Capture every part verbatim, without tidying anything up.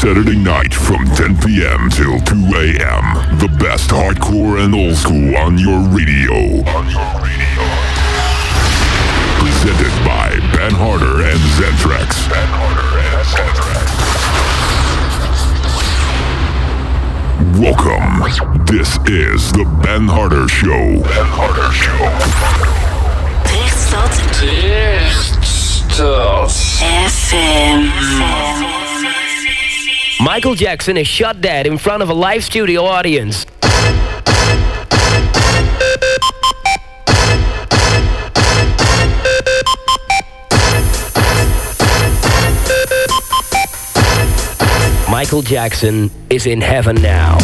Saturday night from ten p.m. till two a.m. The best hardcore and old school on your radio. On your radio. Presented by Ben Harder and Zentrax. Ben Harder and Zentrax. Welcome. This is the Ben Harder Show. Ben Harder Show. Dichtstad. Dichtstad. F M. Michael Jackson is shot dead in front of a live studio audience. Michael Jackson is in heaven now.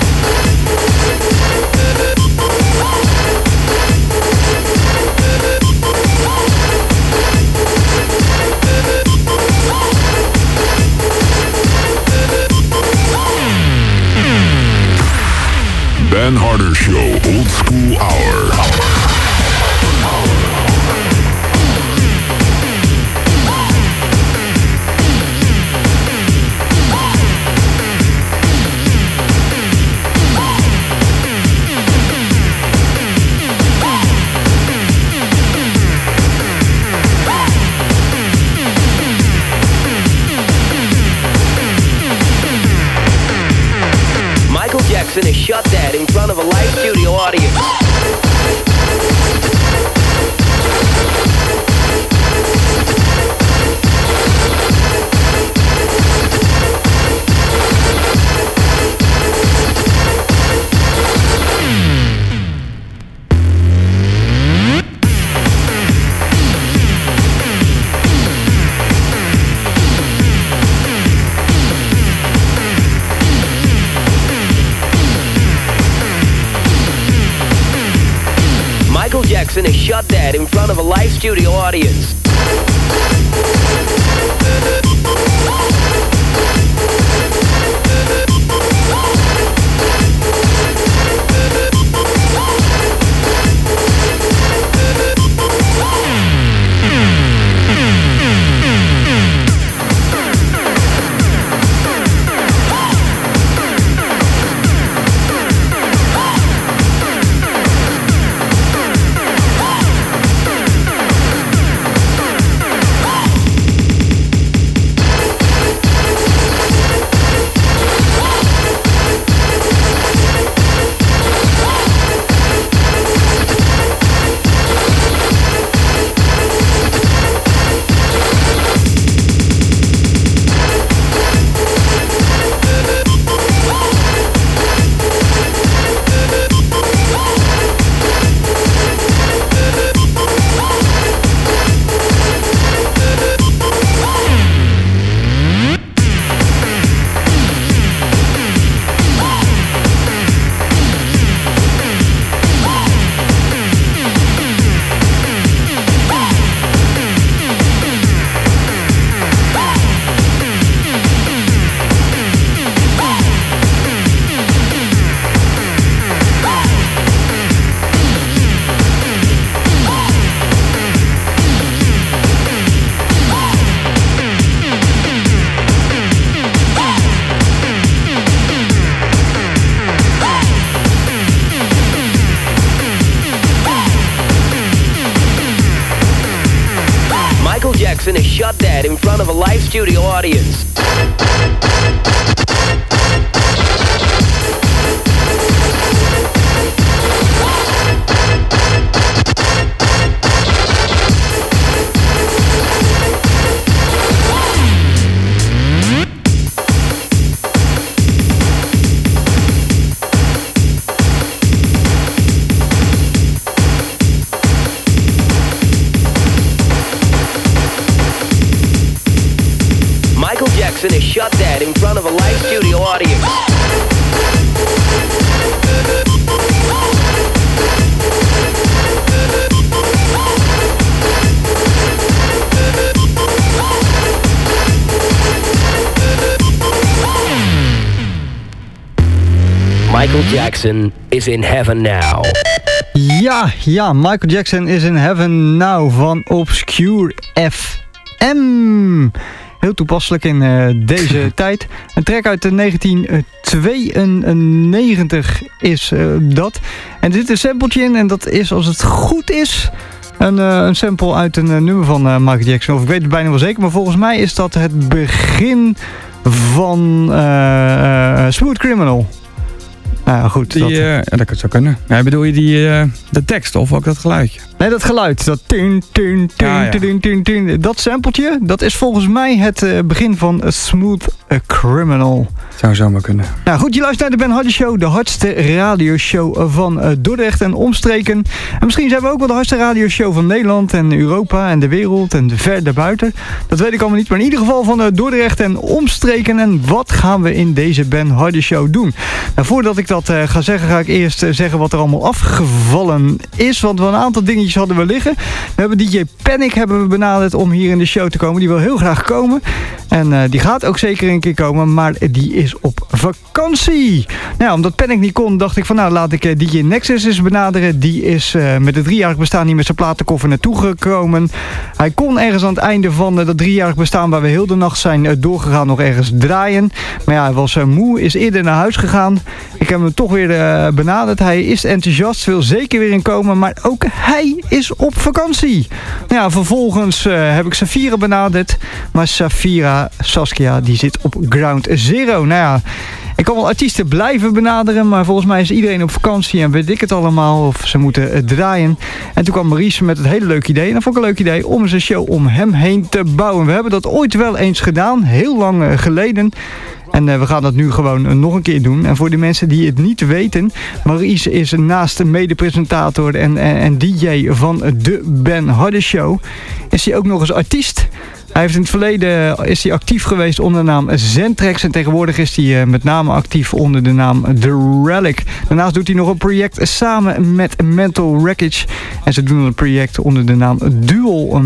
Ben Harder Show Old School Hour. Michael Jackson is shot dead in front of a live studio audience. Michael Jackson is shot dead in front of a live studio audience. Michael Jackson is shot dead in front of a live studio audience. Michael Jackson is shot dead in front of a live studio audience. Michael Jackson is in heaven now. Ja, ja, Michael Jackson is in heaven now van Obscure F M. Heel toepasselijk in uh, deze tijd. Een track uit negentien tweeënnegentig is uh, dat. En er zit een sampletje in en dat is, als het goed is, een, uh, een sample uit een uh, nummer van uh, Michael Jackson. Of ik weet het bijna wel zeker, maar volgens mij is dat het begin van uh, uh, Smooth Criminal. Nou ja, goed. Die, dat... Uh, ja, dat zou kunnen. Ja, bedoel je die, uh, de tekst of ook dat geluidje? Nee, dat geluid. Dat tin, tin, tin, ja, ja. tin, tin, tin. Dat sampletje, dat is volgens mij het uh, begin van A Smooth A Criminal. Zou zomaar kunnen. Nou goed, je luistert naar de Ben Hardy Show, de hardste radioshow van uh, Dordrecht en omstreken. En misschien zijn we ook wel de hardste radioshow van Nederland en Europa en de wereld en ver daarbuiten. Dat weet ik allemaal niet, maar in ieder geval van uh, Dordrecht en omstreken. En wat gaan we in deze Ben Hardy Show doen? Nou, voordat ik dat uh, ga zeggen, ga ik eerst uh, zeggen wat er allemaal afgevallen is. Want we een aantal dingetjes hadden we liggen. We hebben D J Panic hebben we benaderd om hier in de show te komen. Die wil heel graag komen. En uh, die gaat ook zeker een keer komen, maar die is op vakantie. Nou, omdat Panic niet kon, dacht ik van nou, laat ik uh, D J Nexus eens benaderen. Die is uh, met het driejarig bestaan niet met zijn platenkoffer naartoe gekomen. Hij kon ergens aan het einde van uh, dat driejarig bestaan, waar we heel de nacht zijn uh, doorgegaan, nog ergens draaien. Maar ja, hij was uh, moe, is eerder naar huis gegaan. Ik heb hem toch weer uh, benaderd. Hij is enthousiast, wil zeker weer inkomen, maar ook hij is op vakantie. Nou ja, vervolgens uh, heb ik Safira benaderd. Maar Safira, Saskia, die zit op Ground Zero. Nou ja, ik kan wel artiesten blijven benaderen, maar volgens mij is iedereen op vakantie en weet ik het allemaal, of ze moeten uh, draaien. En toen kwam Maurice met het hele leuke idee, en dat vond ik een leuk idee, om eens een show om hem heen te bouwen. We hebben dat ooit wel eens gedaan, heel lang uh, geleden. En uh, we gaan dat nu gewoon uh, nog een keer doen. En voor de mensen die het niet weten, Maurice is naast de mede-presentator en, en, en D J van de Ben Hardy Show, is hij ook nog eens artiest. Hij heeft in het verleden is hij actief geweest onder de naam Zentrax. En tegenwoordig is hij uh, met name actief onder de naam The Relic. Daarnaast doet hij nog een project samen met Mental Wreckage. En ze doen een project onder de naam Dual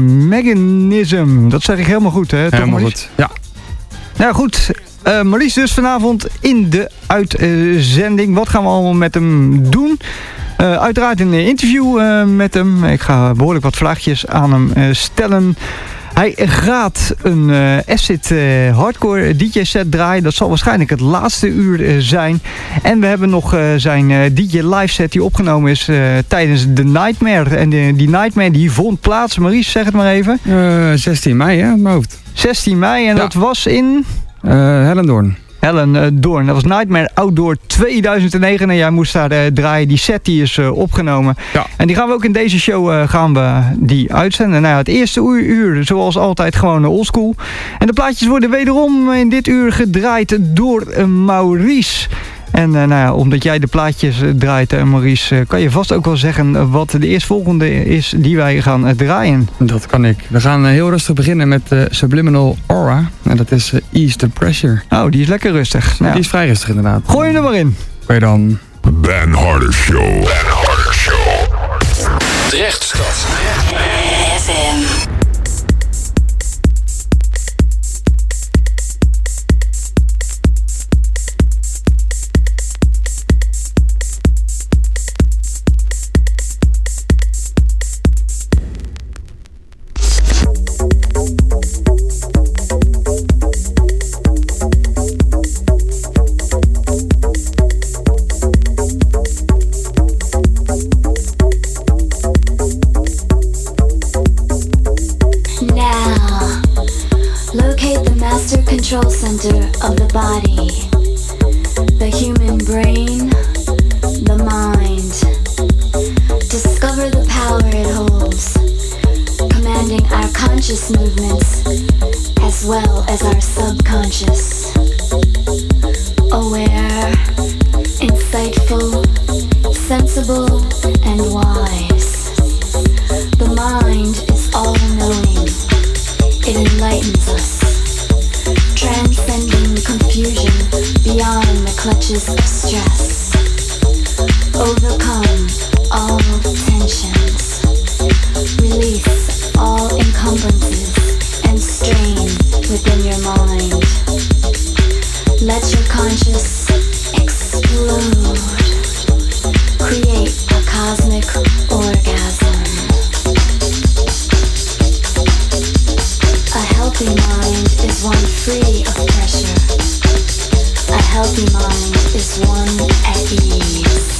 Mechanism. Dat zeg ik helemaal goed, hè? Toch, helemaal goed, ja. Nou goed, uh, Maurice dus vanavond in de uitzending. Wat gaan we allemaal met hem doen? Uh, uiteraard een interview uh, met hem. Ik ga behoorlijk wat vraagjes aan hem uh, stellen. Hij gaat een uh, acid uh, hardcore D J set draaien. Dat zal waarschijnlijk het laatste uur uh, zijn. En we hebben nog uh, zijn uh, D J live set die opgenomen is uh, tijdens de Nightmare. En de, die Nightmare die vond plaats. Maurice, zeg het maar even. Uh, zestien mei, hè, in mijn hoofd. zestien mei en ja. Dat was in... Uh, Hellendoorn. Helen uh, Doorn. Dat was Nightmare Outdoor tweeduizend negen en jij moest daar uh, draaien. Die set die is uh, opgenomen. Ja. En die gaan we ook in deze show uh, gaan we die uitzenden. Nou ja, het eerste uur, uur zoals altijd gewoon oldschool. En de plaatjes worden wederom in dit uur gedraaid door uh, Maurice. En uh, nou ja, omdat jij de plaatjes uh, draait, uh, Maurice, uh, kan je vast ook wel zeggen uh, wat de eerstvolgende is die wij gaan uh, draaien. Dat kan ik. We gaan uh, heel rustig beginnen met uh, Subliminal Aura. En dat is uh, Ease the Pressure. Oh, die is lekker rustig. Nou, die is vrij rustig inderdaad. Gooi hem er maar in. Gooi dan. Ben Hardy Show. Ben Hardy Show. Drechtstad. F M. Control center of the body, the human brain, the mind. Discover the power it holds, commanding our conscious movements as well as our subconscious. Aware, insightful, sensible, and wise. The mind is all-knowing. It enlightens us, transcending confusion beyond the clutches of stress. Overcome all tensions. Release all encumbrances and strain within your mind. Let your conscious explode. Create a cosmic orgasm. A healthy mind is one free of pressure. A healthy mind is one at ease.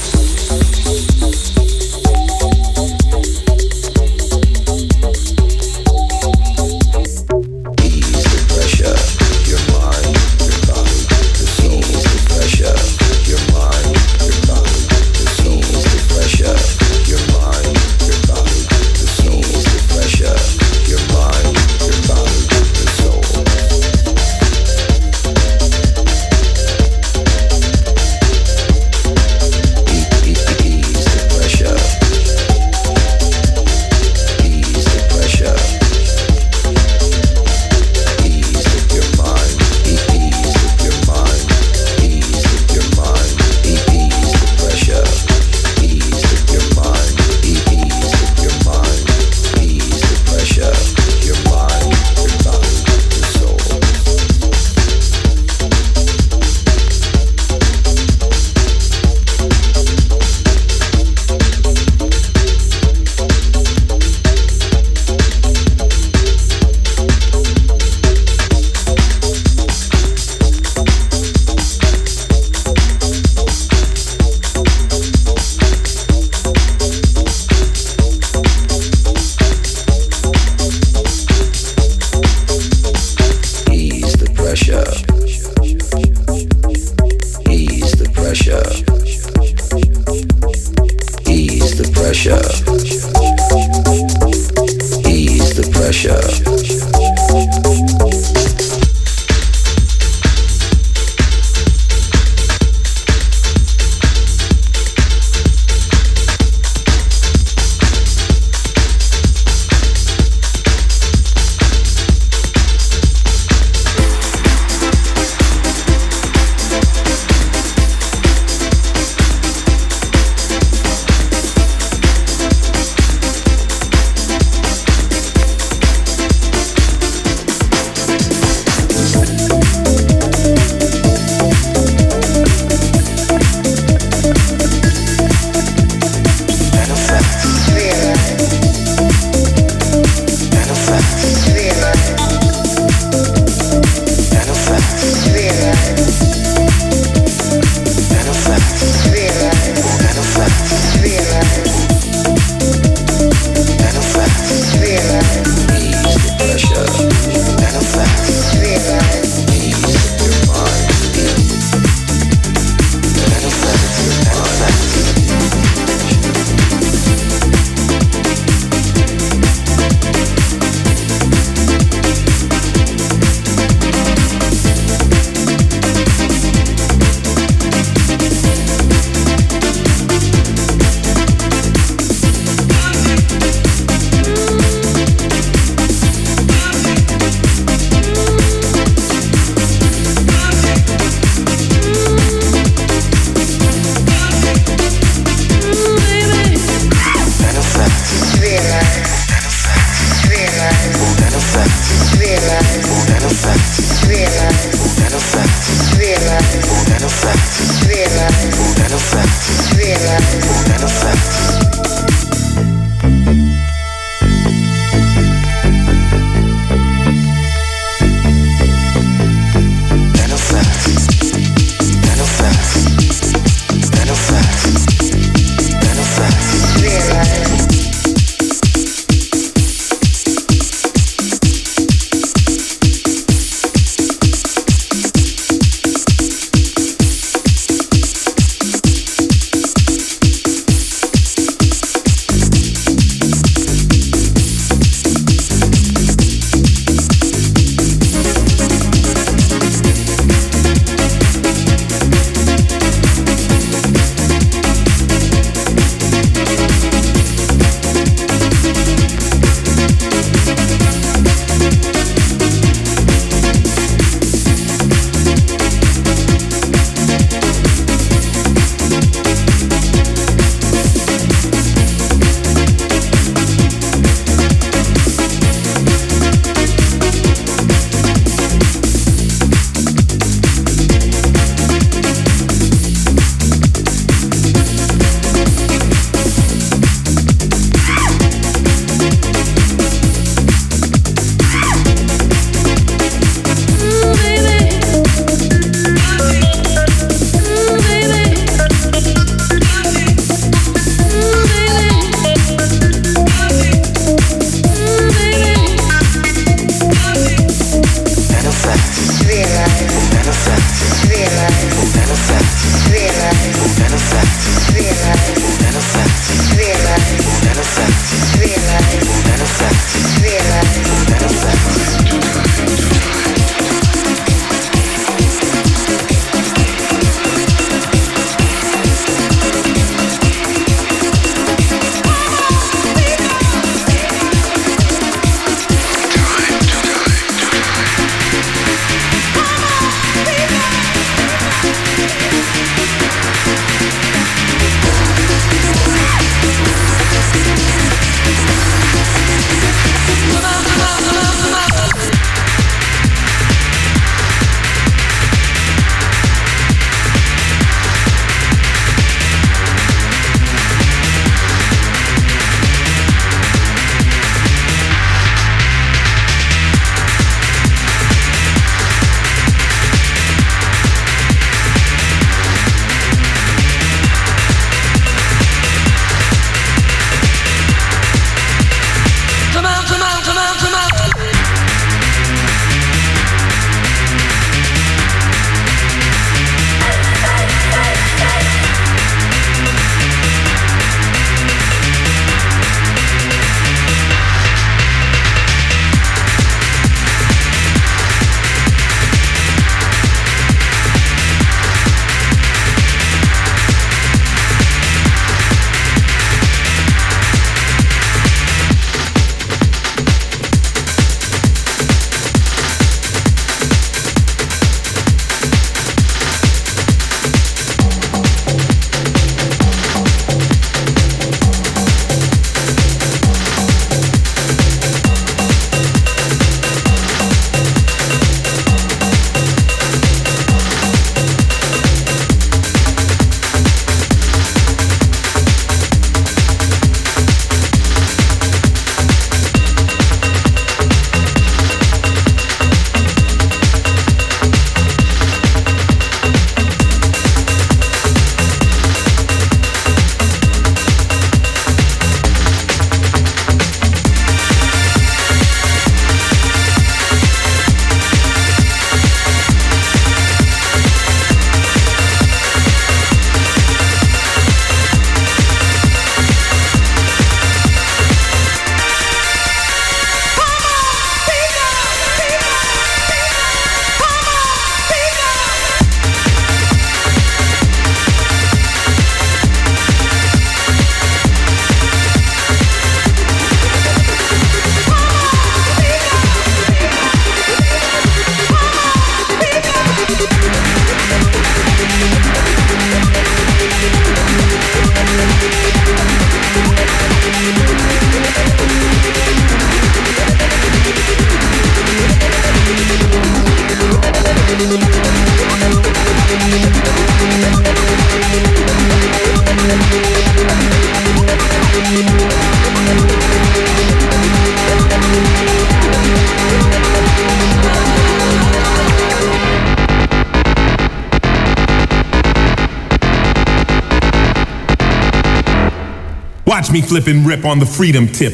Watch me flip and rip on the freedom tip.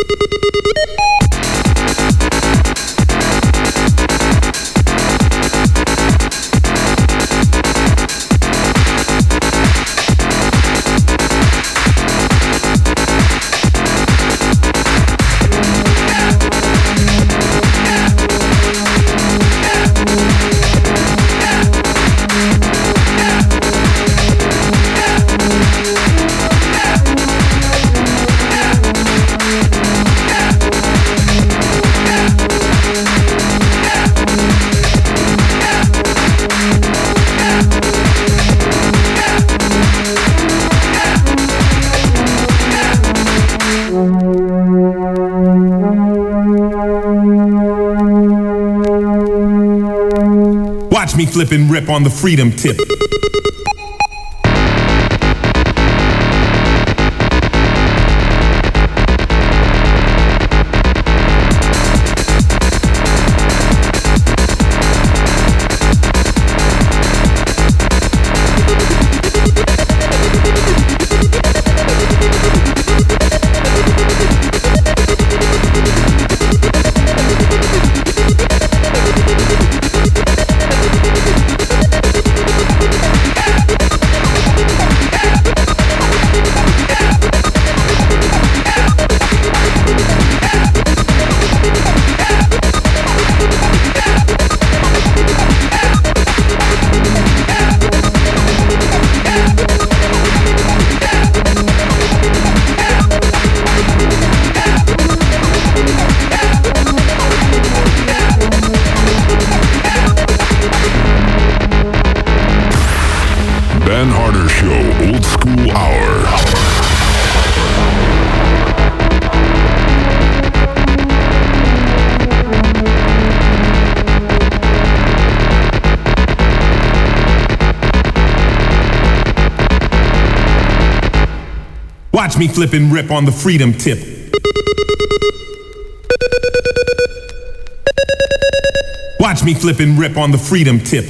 Watch me flip and rip on the freedom tip. Ben Harder Show Old School Hour. Watch me flip and rip on the freedom tip. Watch me flip and rip on the freedom tip.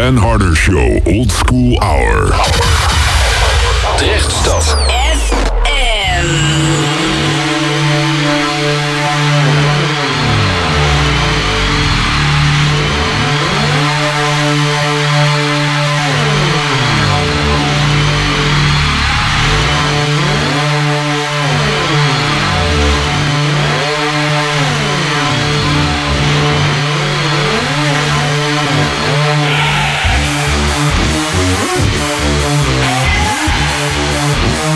Dan Harder Show Old School Hour. Drechtstad. F M. We'll be right back.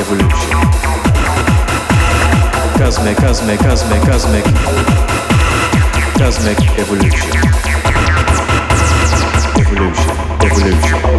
evolution. Cosmic, cosmic, cosmic, cosmic, cosmic evolution. Evolution, evolution.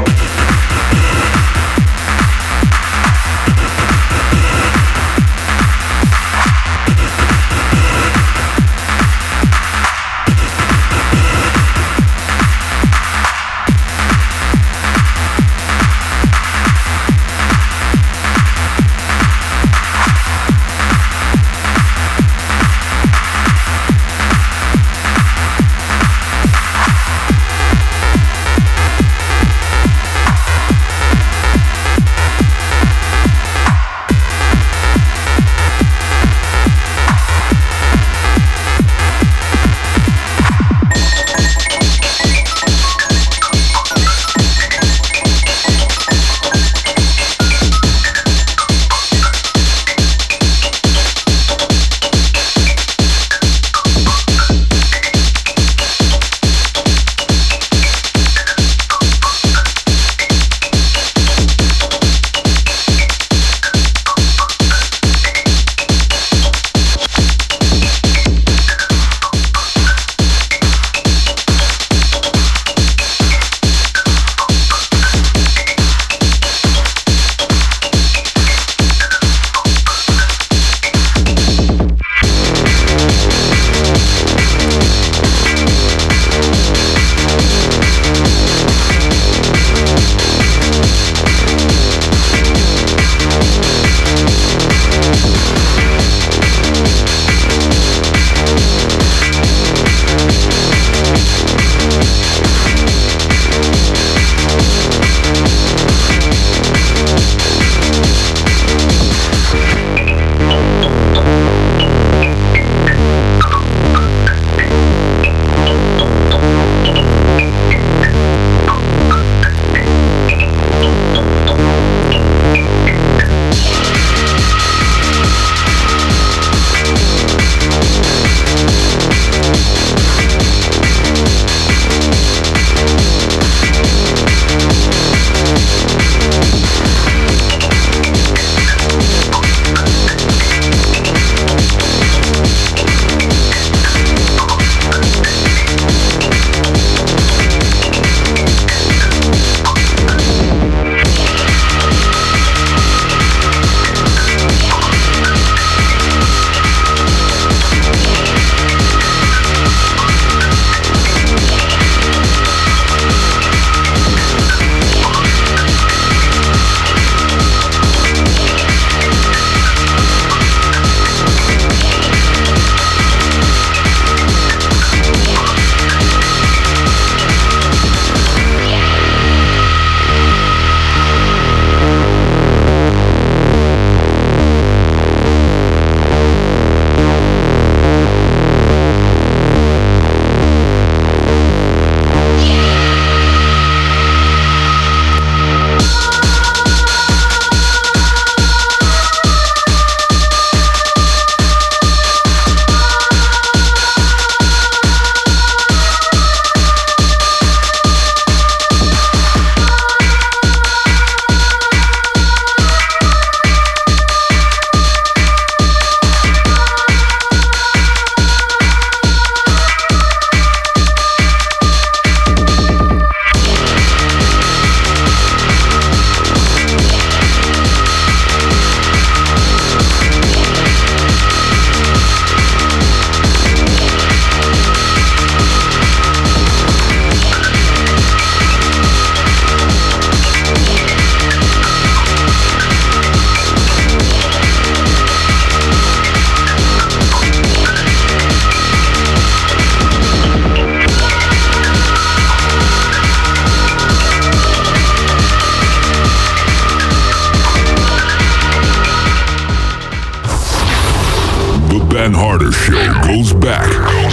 Ben Harder Show goes back.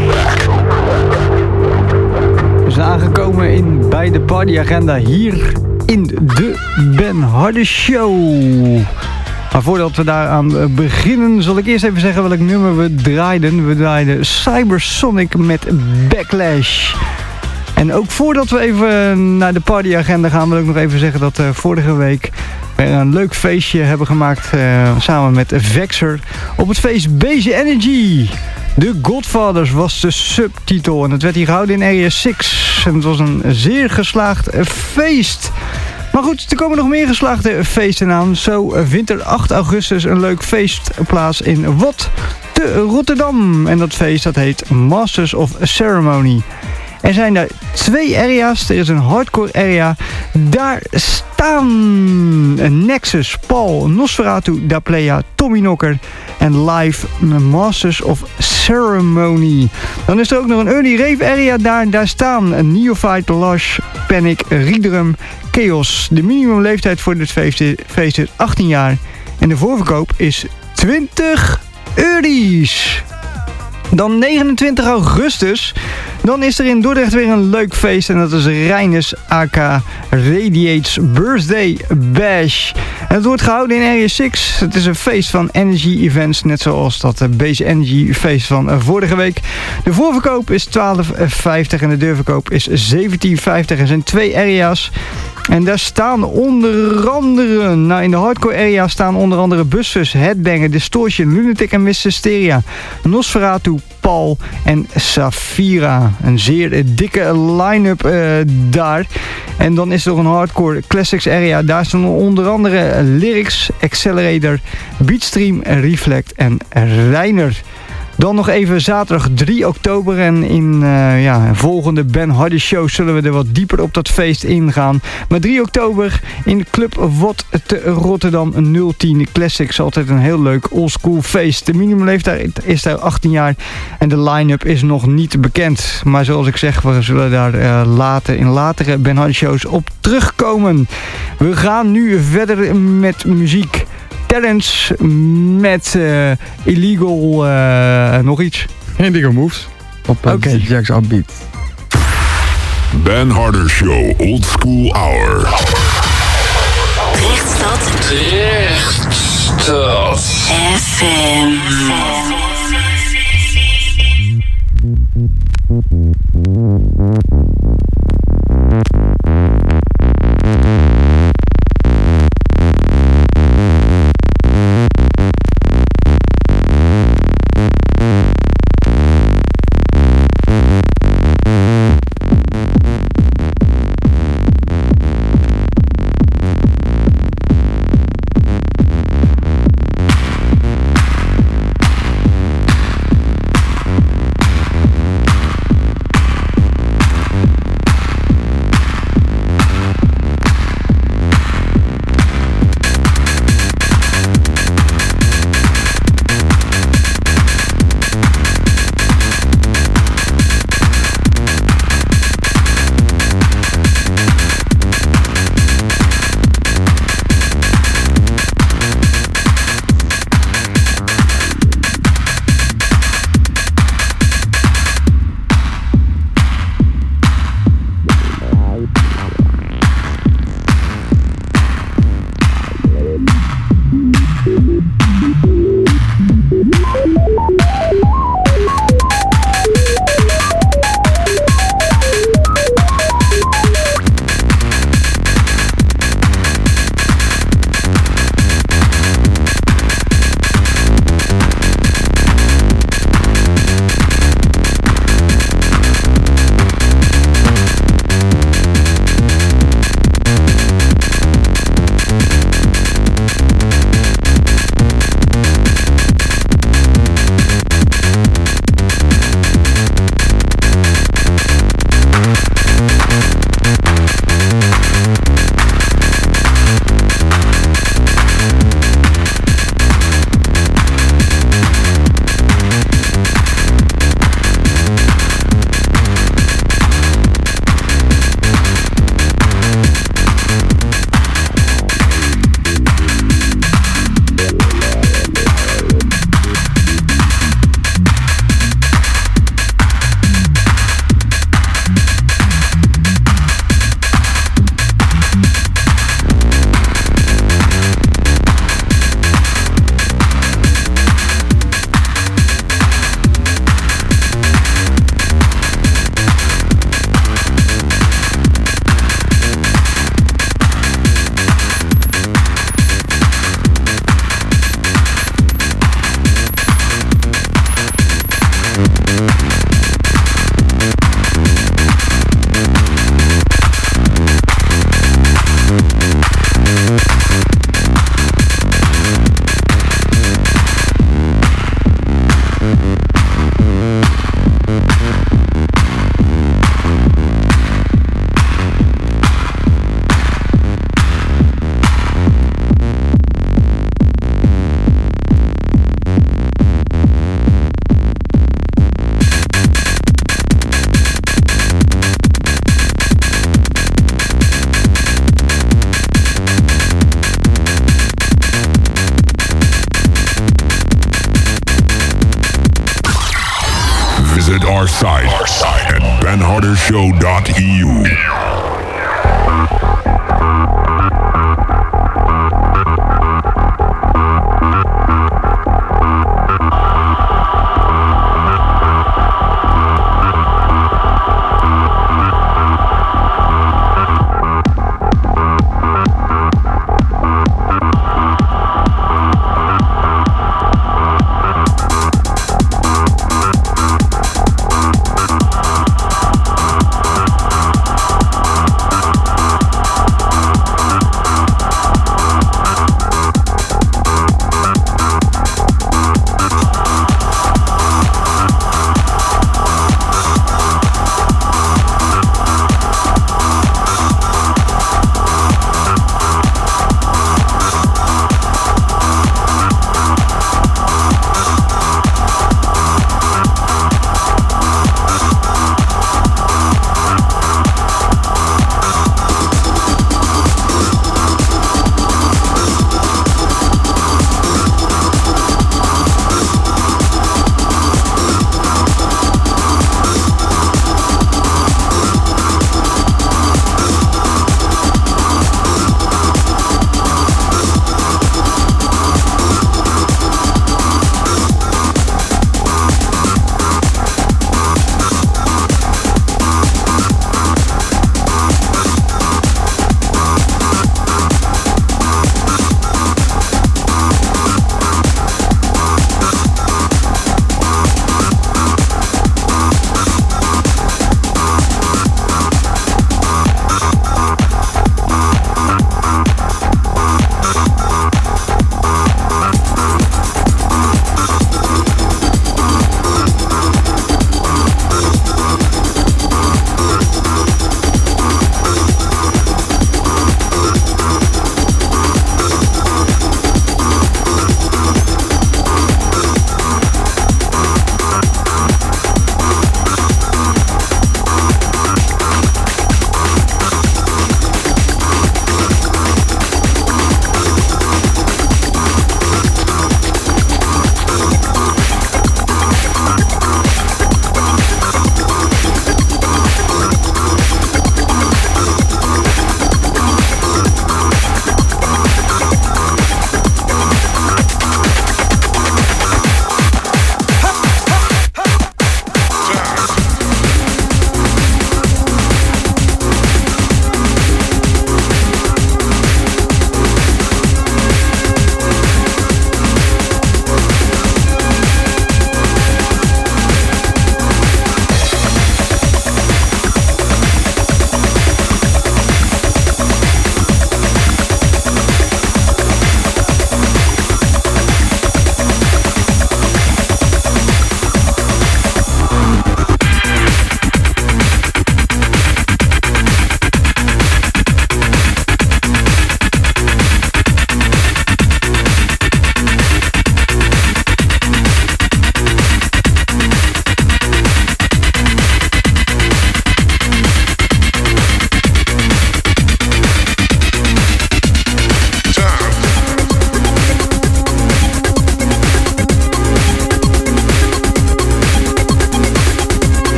We zijn aangekomen in, bij de partyagenda hier in de Ben Harder Show. Maar voordat we daaraan beginnen, zal ik eerst even zeggen welk nummer we draaiden. We draaiden Cybersonic met Backlash. En ook voordat we even naar de partyagenda gaan, wil ik nog even zeggen dat uh, vorige week weer een leuk feestje hebben gemaakt uh, samen met Vexer op het feest Base Energy. The Godfathers was de subtitel en het werd hier gehouden in Area zes. En het was een zeer geslaagd feest. Maar goed, er komen nog meer geslaagde feesten aan. Zo vindt er acht augustus een leuk feest plaats in Wat te Rotterdam. En dat feest dat heet Masters of Ceremony. Er zijn daar twee area's. Er is een hardcore area. Daar staan Nexus, Paul, Nosferatu, Daplea, Tommy Knocker en Live Masters of Ceremony. Dan is er ook nog een early rave area daar. Daar staan Neophyte, Lush, Panic, Riedrum, Chaos. De minimumleeftijd voor dit feest is achttien jaar. En de voorverkoop is twintig euro's. Dan negenentwintig augustus, dan is er in Dordrecht weer een leuk feest. En dat is Reinus aka Radiates Birthday Bash. En het wordt gehouden in Area zes. Het is een feest van Energy Events, net zoals dat Base Energy feest van vorige week. De voorverkoop is twaalf vijftig en de deurverkoop is zeventien vijftig. Er zijn twee area's. En daar staan onder andere, nou in de hardcore area staan onder andere Bussus, Headbanger, Distortion, Lunatic en Miss Hysteria, Nosferatu, Paul en Safira. Een zeer dikke line-up uh, daar. En dan is er nog een hardcore classics area. Daar staan onder andere Lyrics, Accelerator, Beatstream, Reflect en Reiner. Dan nog even zaterdag drie oktober en in uh, ja, een volgende Ben Hardy show zullen we er wat dieper op dat feest ingaan. Maar drie oktober in Club Wat te Rotterdam nul tien Classics. Altijd een heel leuk oldschool feest. De minimumleeftijd is daar achttien jaar en de line-up is nog niet bekend. Maar zoals ik zeg, we zullen daar uh, later in latere Ben Hardy shows op terugkomen. We gaan nu verder met muziek. Terrence met uh, Illegal uh, nog iets. Illegal Moves op uh, okay. Jack's Upbeat. Ben Harder Show Old School Hour. Rechtstad. Rechtstad. F M. site at ben harder show dot e u.